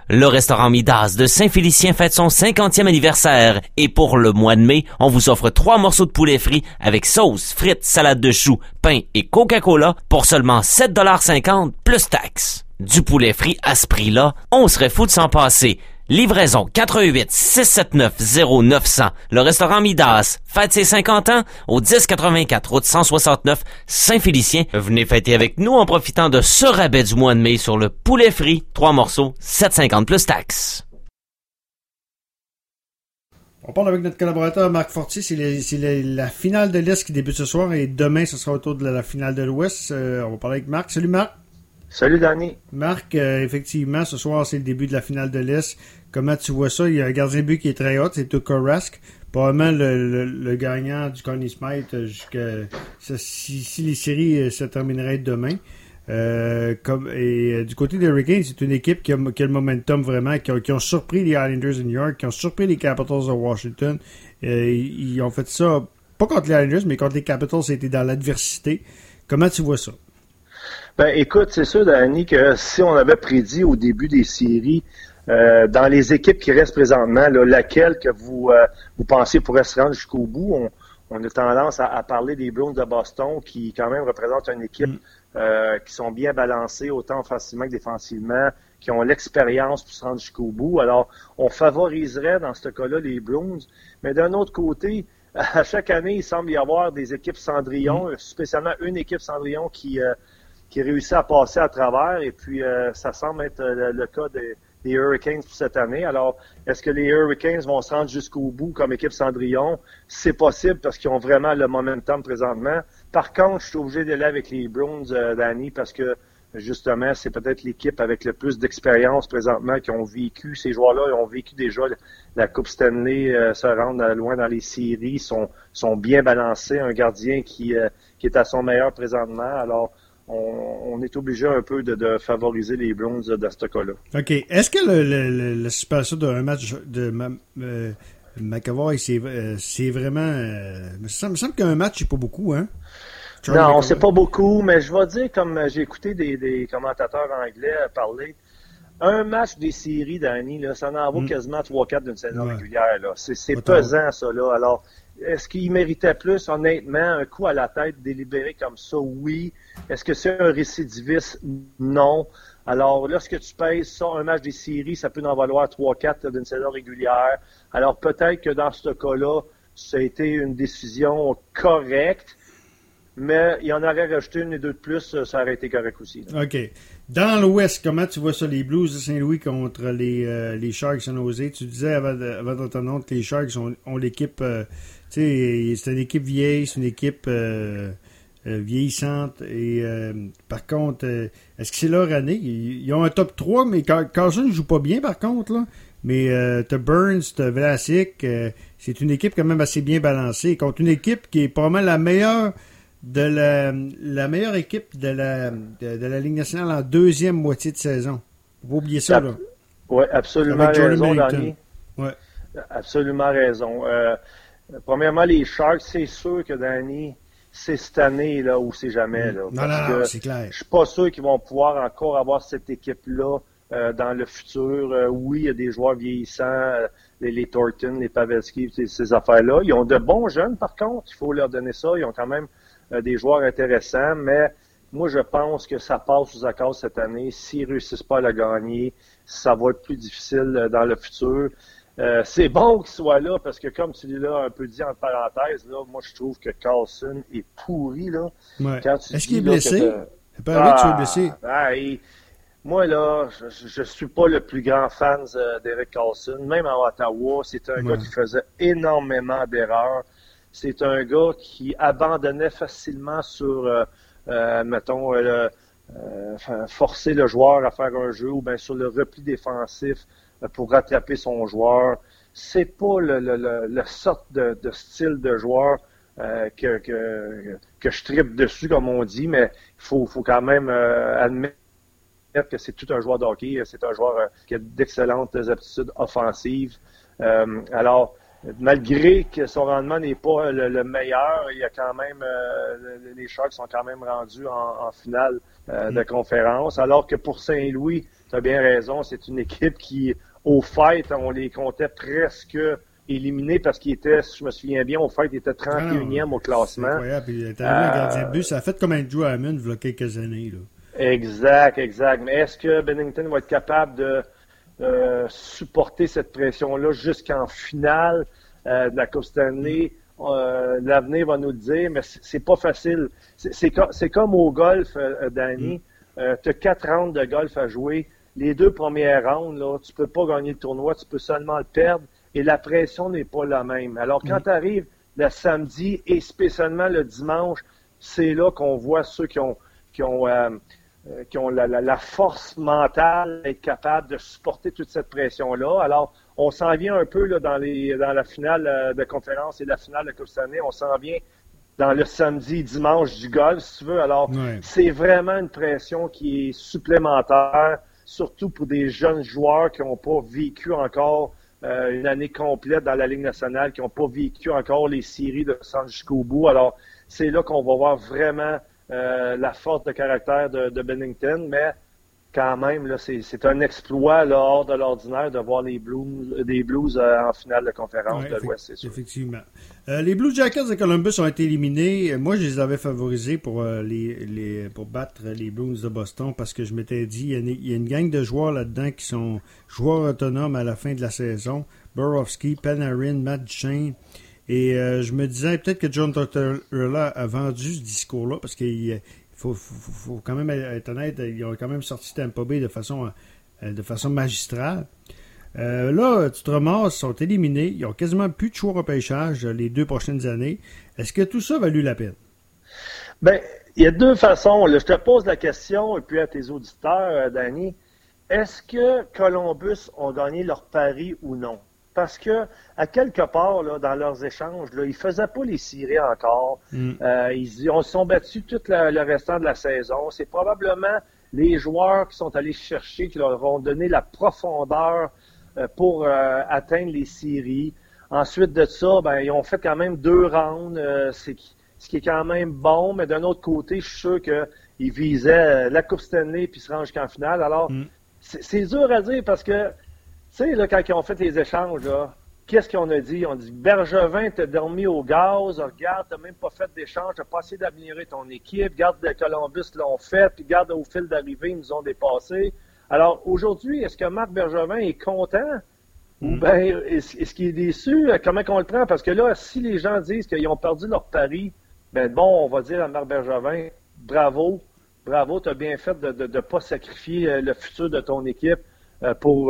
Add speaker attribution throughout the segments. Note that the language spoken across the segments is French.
Speaker 1: Le restaurant Midas de Saint-Félicien fête son 50e anniversaire et pour le mois de mai, on vous offre 3 morceaux de poulet frit avec sauce, frites, salade de choux, pain et Coca-Cola pour seulement 7,50$ plus taxes. Du poulet frit à ce prix-là, on serait fou de s'en passer. Livraison 88 679 0900. Le restaurant Midas fête ses 50 ans au 1084 route 169 Saint-Félicien. Venez fêter avec nous en profitant de ce rabais du mois de mai sur le poulet frit. 3 morceaux, 7,50$ plus taxes.
Speaker 2: On parle avec notre collaborateur Marc Fortier. C'est la finale de l'Est qui débute ce soir et demain, ce sera autour de la finale de l'Ouest. On va parler avec Marc. Salut Marc.
Speaker 3: Salut Danny.
Speaker 2: Marc, effectivement, ce soir, c'est le début de la finale de l'Est. Comment tu vois ça? Il y a un gardien de but qui est très hot, c'est Tuukka Rask. Probablement le gagnant du Conn Smythe si les séries se termineraient demain. Du côté des Hurricanes, c'est une équipe qui a le momentum vraiment, qui ont surpris les Islanders de New York, qui ont surpris les Capitals de Washington. Ils ont fait ça, pas contre les Islanders, mais contre les Capitals, c'était dans l'adversité. Comment tu vois ça?
Speaker 3: Ben, écoute, c'est sûr, Danny, que si on avait prédit au début des séries, dans les équipes qui restent présentement, là, laquelle que vous pensez pourrait se rendre jusqu'au bout, on a tendance à parler des Bruins de Boston, qui quand même représentent une équipe qui sont bien balancées, autant offensivement que défensivement, qui ont l'expérience pour se rendre jusqu'au bout. Alors, on favoriserait dans ce cas-là les Bruins, mais d'un autre côté, à chaque année, il semble y avoir des équipes Cendrillon, spécialement une équipe Cendrillon qui réussit à passer à travers, et puis ça semble être le cas des Hurricanes pour cette année. Alors, est-ce que les Hurricanes vont se rendre jusqu'au bout comme équipe Cendrillon? C'est possible parce qu'ils ont vraiment le momentum présentement. Par contre, je suis obligé d'aller avec les Bruins, Danny, parce que justement, c'est peut-être l'équipe avec le plus d'expérience présentement qui ont vécu, ces joueurs-là, ils ont vécu déjà la Coupe Stanley, se rendre loin dans les séries, sont bien balancés, un gardien qui est à son meilleur présentement. Alors, on est obligé un peu de favoriser les Bruins dans ce cas-là.
Speaker 2: OK. Est-ce que la suspension d'un match de McAvoy, c'est vraiment... ça me semble qu'un match, c'est pas beaucoup, hein?
Speaker 3: Non, c'est pas beaucoup, mais je vais dire, comme j'ai écouté des commentateurs anglais parler, un match des séries, Danny, là, ça en vaut quasiment 3-4 d'une saison régulière. Là. C'est pesant, ça. Là. Alors, est-ce qu'il méritait plus, honnêtement, un coup à la tête délibéré comme ça? Oui. Est-ce que c'est un récidiviste? Non. Alors, lorsque tu pèses ça, un match des séries, ça peut en valoir 3-4 d'une saison régulière. Alors, peut-être que dans ce cas-là, ça a été une décision correcte, mais il y en aurait rajouté une et deux de plus, ça aurait été correct aussi. Là.
Speaker 2: OK. Dans l'Ouest, comment tu vois ça, les Blues de Saint-Louis contre les Sharks de San Jose? Tu disais avant ton que les Sharks ont l'équipe... tu sais, c'est une équipe vieille, c'est une équipe vieillissante. Et par contre, est-ce que c'est leur année? Ils ont un top 3, mais Carlson ne joue pas bien, par contre. Là. Mais t'as Burns, t'as Vlasic. C'est une équipe quand même assez bien balancée. Contre une équipe qui est probablement la meilleure... la meilleure équipe de la Ligue nationale en deuxième moitié de saison. Faut pas oublier ça, là.
Speaker 3: Oui, absolument raison, Danny.
Speaker 2: Ouais.
Speaker 3: Absolument raison. Premièrement, les Sharks, c'est sûr que, Danny, c'est cette année là ou c'est jamais. Là,
Speaker 2: non, c'est clair.
Speaker 3: Je suis pas sûr qu'ils vont pouvoir encore avoir cette équipe-là dans le futur. Oui, il y a des joueurs vieillissants, les Thornton, les Pavelski, ces affaires-là. Ils ont de bons jeunes, par contre. Il faut leur donner ça. Ils ont quand même des joueurs intéressants, mais moi, je pense que ça passe sous accord cette année. S'ils ne réussissent pas à la gagner, ça va être plus difficile dans le futur. C'est bon qu'il soit là, parce que comme tu l'as un peu dit en parenthèse, là, moi, je trouve que Carlson est pourri. Là.
Speaker 2: Ouais. Est-ce qu'il est blessé? C'est pas vrai que tu es blessé.
Speaker 3: Moi, là, je suis pas le plus grand fan d'Eric Carlson. Même à Ottawa, c'est un gars qui faisait énormément d'erreurs. C'est un gars qui abandonnait facilement sur, mettons, forcer le joueur à faire un jeu ou bien sur le repli défensif pour rattraper son joueur. C'est pas le sorte de style de joueur que je tripe dessus, comme on dit, mais il faut quand même admettre que c'est tout un joueur de hockey. C'est un joueur qui a d'excellentes aptitudes offensives. Alors, malgré que son rendement n'est pas le meilleur, il y a quand même les Sharks sont quand même rendus en finale de conférence. Alors que pour Saint-Louis, tu as bien raison, c'est une équipe qui, au fait, on les comptait presque éliminés parce qu'ils étaient, si je me souviens bien, au fait, ils étaient 31e au classement.
Speaker 2: C'est incroyable. Puis, il est arrivé un gardien de but, ça a fait comme Andrew Hammond il y a quelques années. Là.
Speaker 3: Exact. Mais est-ce que Bennington va être capable de supporter cette pression-là jusqu'en finale de la Coupe Stanley? L'avenir va nous le dire, mais c'est pas facile. C'est comme au golf, Danny. Tu as 4 rounds de golf à jouer. Les 2 premières rounds, là, tu peux pas gagner le tournoi, tu peux seulement le perdre et la pression n'est pas la même. Alors, quand tu arrives le samedi et spécialement le dimanche, c'est là qu'on voit ceux qui ont la force mentale d'être capable de supporter toute cette pression-là. Alors, on s'en vient un peu là, dans la finale de conférence et la finale de Coupe Stanley. On s'en vient dans le samedi, dimanche du golf, si tu veux. Alors, c'est vraiment une pression qui est supplémentaire, surtout pour des jeunes joueurs qui n'ont pas vécu encore une année complète dans la Ligue nationale, qui n'ont pas vécu encore les séries de descendre jusqu'au bout. Alors, c'est là qu'on va voir vraiment la force de caractère de Bennington, mais quand même, là, c'est un exploit là, hors de l'ordinaire de voir des Blues en finale de conférence de l'Ouest, c'est sûr.
Speaker 2: Effectivement. Les Blue Jackets de Columbus ont été éliminés. Moi, je les avais favorisés pour battre les Blues de Boston parce que je m'étais dit, il y a une gang de joueurs là-dedans qui sont joueurs autonomes à la fin de la saison. Borowski, Panarin, Matt Duchene. Et je me disais peut-être que John Tortorella a vendu ce discours-là parce qu'il faut quand même être honnête, ils ont quand même sorti Tampa Bay de façon magistrale. Là, tu te ramasses, ils sont éliminés, ils ont quasiment plus de choix au repêchage les 2 prochaines années. Est-ce que tout ça a valu la peine?
Speaker 3: Bien, il y a 2 façons. Là, je te pose la question, et puis à tes auditeurs, Danny, est-ce que Columbus ont gagné leur pari ou non? Parce que, à quelque part, là, dans leurs échanges, là, ils ne faisaient pas les séries encore. Ils se sont battus tout le restant de la saison. C'est probablement les joueurs qui sont allés chercher, qui leur ont donné la profondeur pour atteindre les séries. Ensuite de ça, ben, ils ont fait quand même 2 rounds, ce qui est quand même bon, mais d'un autre côté, je suis sûr qu'ils visaient la Coupe Stanley puis se rendent jusqu'en finale. Alors, c'est dur à dire parce que tu sais, là, quand ils ont fait les échanges, là, qu'est-ce qu'on a dit? On dit Bergevin t'a dormi au gaz, regarde, t'as même pas fait d'échange, t'as pas essayé d'améliorer ton équipe, regarde Columbus l'ont fait, puis regarde au fil d'arrivée, ils nous ont dépassés. Alors, aujourd'hui, est-ce que Marc Bergevin est content? Ou bien, est-ce qu'il est déçu? Comment qu'on le prend? Parce que là, si les gens disent qu'ils ont perdu leur pari, ben bon, on va dire à Marc Bergevin, bravo, t'as bien fait de ne pas sacrifier le futur de ton équipe pour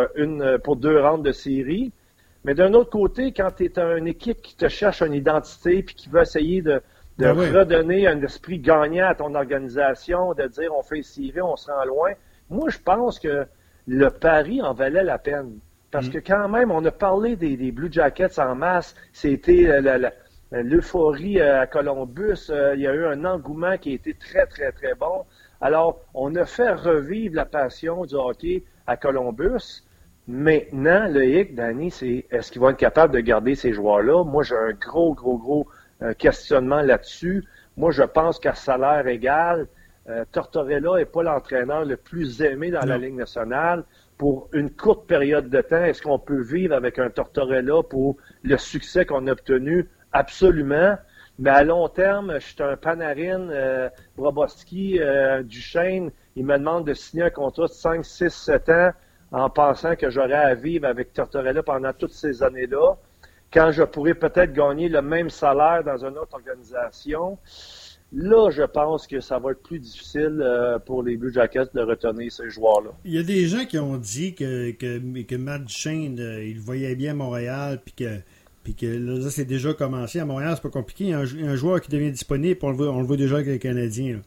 Speaker 3: 2 rounds de série. Mais d'un autre côté, quand tu es une équipe qui te cherche une identité puis qui veut essayer de redonner un esprit gagnant à ton organisation, de dire on fait série, on se rend loin, moi je pense que le pari en valait la peine. Parce que quand même, on a parlé des Blue Jackets en masse, c'était l'euphorie à Columbus, il y a eu un engouement qui a été très, très, très bon. Alors, on a fait revivre la passion du hockey à Columbus. Maintenant, le hic, Danny, c'est est-ce qu'ils vont être capables de garder ces joueurs-là? Moi, j'ai un gros questionnement là-dessus. Moi, je pense qu'à salaire égal, Tortorella n'est pas l'entraîneur le plus aimé dans la Ligue nationale. Pour une courte période de temps, est-ce qu'on peut vivre avec un Tortorella pour le succès qu'on a obtenu? Absolument. Mais à long terme, je suis un Panarin, Brobovski, Duchene, il me demande de signer un contrat de 5, 6, 7 ans en pensant que j'aurais à vivre avec Tortorella pendant toutes ces années-là, quand je pourrais peut-être gagner le même salaire dans une autre organisation. Là, je pense que ça va être plus difficile pour les Blue Jackets de retenir ces joueurs-là.
Speaker 2: Il y a des gens qui ont dit que Matt Duchene, il voyait bien Montréal, puis que là, c'est déjà commencé. À Montréal, c'est pas compliqué. Il y a un joueur qui devient disponible, on le voit déjà avec les Canadiens.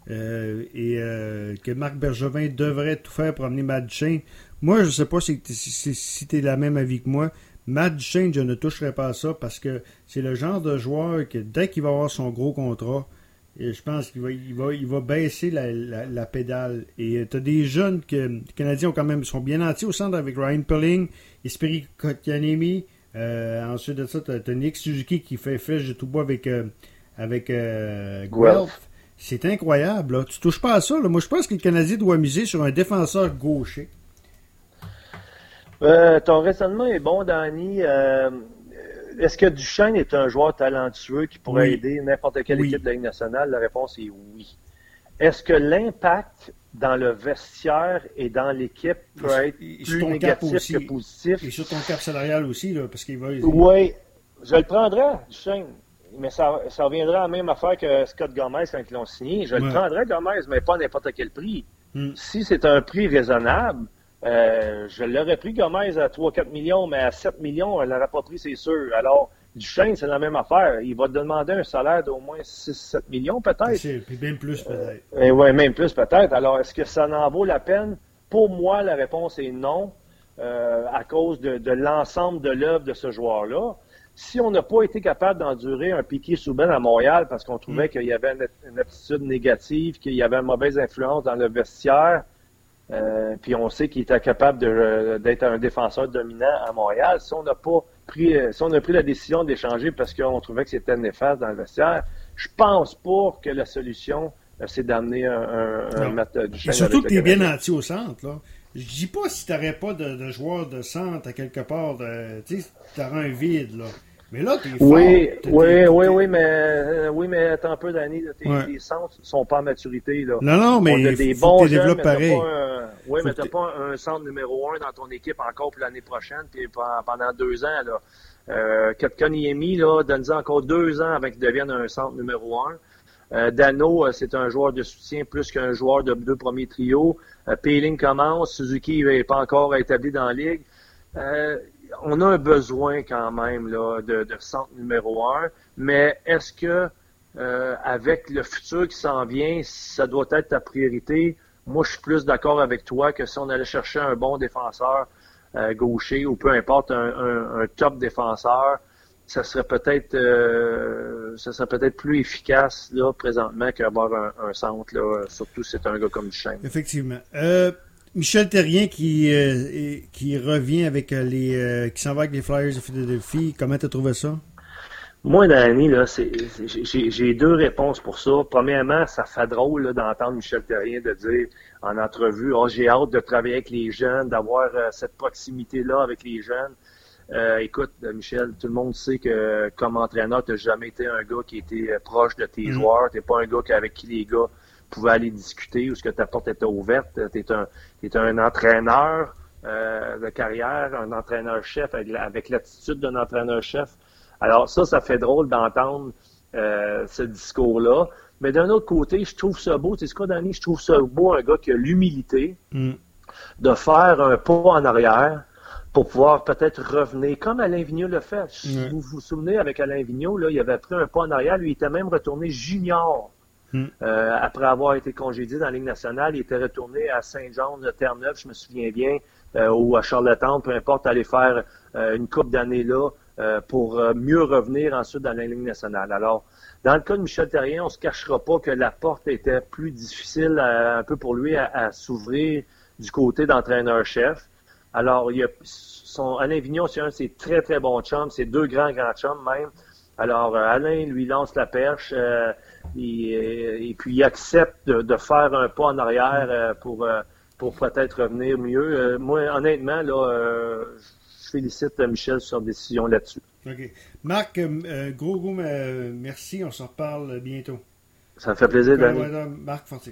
Speaker 2: Que Marc Bergevin devrait tout faire pour amener Matt Duchene. Moi, je sais pas si tu es la même avis que moi. Matt Duchene, je ne toucherai pas à ça parce que c'est le genre de joueur que dès qu'il va avoir son gros contrat, je pense qu'il va baisser la pédale. Et tu as des jeunes que les Canadiens sont bien nantis au centre avec Ryan Poehling, Esperi Kotkaniemi. Ensuite de ça, tu as Nick Suzuki qui fait flèche de tout bois avec Guelph. C'est incroyable, là. Tu touches pas à ça, là. Moi, je pense que le Canadien doit miser sur un défenseur gaucher.
Speaker 3: Ton raisonnement est bon, Danny. Est-ce que Duchesne est un joueur talentueux qui pourrait aider n'importe quelle équipe de la Ligue nationale? La réponse est oui. Est-ce que l'impact dans le vestiaire et dans l'équipe peut être plus négatif que positif?
Speaker 2: Et sur ton cap salarial aussi, là, parce qu'il va...
Speaker 3: Oui, je le prendrais, Duchesne. Mais ça reviendra à la même affaire que Scott Gomez quand ils l'ont signé. Je le prendrais, Gomez, mais pas à n'importe quel prix. Si c'est un prix raisonnable, je l'aurais pris Gomez à 3-4 millions, mais à 7 millions, elle l'aurait pas pris, c'est sûr. Alors, Duchesne, c'est la même affaire. Il va te demander un salaire d'au moins 6-7 millions, peut-être.
Speaker 2: C'est même plus, peut-être.
Speaker 3: Oui, même plus, peut-être. Alors, est-ce que ça en vaut la peine? Pour moi, la réponse est non, à cause de l'ensemble de l'œuvre de ce joueur-là. Si on n'a pas été capable d'endurer un Piquet Souben à Montréal parce qu'on trouvait qu'il y avait une attitude négative, qu'il y avait une mauvaise influence dans le vestiaire, puis on sait qu'il était capable d'être un défenseur dominant à Montréal, si on n'a pas pris la décision d'échanger parce qu'on trouvait que c'était néfaste dans le vestiaire, je pense pas que la solution c'est d'amener un Matt Duchesne.
Speaker 2: Et surtout que tu es bien anti au centre, là. Je dis pas si tu n'aurais pas de joueur de centre à quelque part, tu sais, tu aurais un vide, là. Mais là, t'es fort.
Speaker 3: Oui, mais attends un peu, Danny. Les centres sont pas en maturité, là.
Speaker 2: Non, mais il faut que tu développes pareil.
Speaker 3: Mais t'as pas un centre numéro 1 dans ton équipe encore pour l'année prochaine, puis pendant 2 ans, là. Kotkaniemi, là, donne-en encore 2 ans avant qu'il devienne un centre numéro 1. Dano, c'est un joueur de soutien plus qu'un joueur de 2 premiers trios. Peeling commence. Suzuki n'est pas encore établi dans la ligue. On a un besoin quand même là, de centre numéro 1, mais est-ce que avec le futur qui s'en vient, ça doit être ta priorité? Moi, je suis plus d'accord avec toi que si on allait chercher un bon défenseur gaucher ou peu importe, un top défenseur, ça serait peut-être plus efficace là présentement qu'avoir un centre là, surtout si c'est un gars comme Duchesne.
Speaker 2: Effectivement. Michel Therrien qui revient avec qui s'en va avec les Flyers de Philadelphie. Comment tu as trouvé ça?
Speaker 3: Moi, Danny, là, j'ai 2 réponses pour ça. Premièrement, ça fait drôle là, d'entendre Michel Therrien de dire en entrevue, j'ai hâte de travailler avec les jeunes, d'avoir cette proximité-là avec les jeunes. Écoute, Michel, tout le monde sait que comme entraîneur, tu n'as jamais été un gars qui était proche de tes joueurs. Tu n'es pas un gars avec qui les gars pouvaient aller discuter ou ce que ta porte était ouverte. Tu es un entraîneur de carrière, un entraîneur-chef avec l'attitude d'un entraîneur-chef. Alors ça fait drôle d'entendre ce discours-là. Mais d'un autre côté, je trouve ça beau. Tu sais ce quoi, Danny? Je trouve ça beau, un gars qui a l'humilité de faire un pas en arrière pour pouvoir peut-être revenir, comme Alain Vigneault le fait. Si vous vous souvenez, avec Alain Vigneault, là, il avait pris un pas en arrière. Lui, il était même retourné junior. Après avoir été congédié dans la Ligue nationale, il était retourné à Saint-Jean de Terre-Neuve, je me souviens bien, ou à Charlottetown, peu importe, aller faire une couple d'années là pour mieux revenir ensuite dans la Ligue nationale. Alors, dans le cas de Michel Therrien, on ne se cachera pas que la porte était plus difficile un peu pour lui à s'ouvrir du côté d'entraîneur-chef. Alors, Alain Vigneault, c'est un de ses très, très bons chums, c'est 2 grands chums même. Alors, Alain lui lance la perche et puis il accepte de faire un pas en arrière pour peut-être revenir mieux. Moi, honnêtement, là, je félicite Michel sur sa décision là-dessus.
Speaker 2: OK. Marc, gros merci. On s'en reparle bientôt.
Speaker 3: Ça me fait plaisir, Danny.
Speaker 2: Marc Fortier.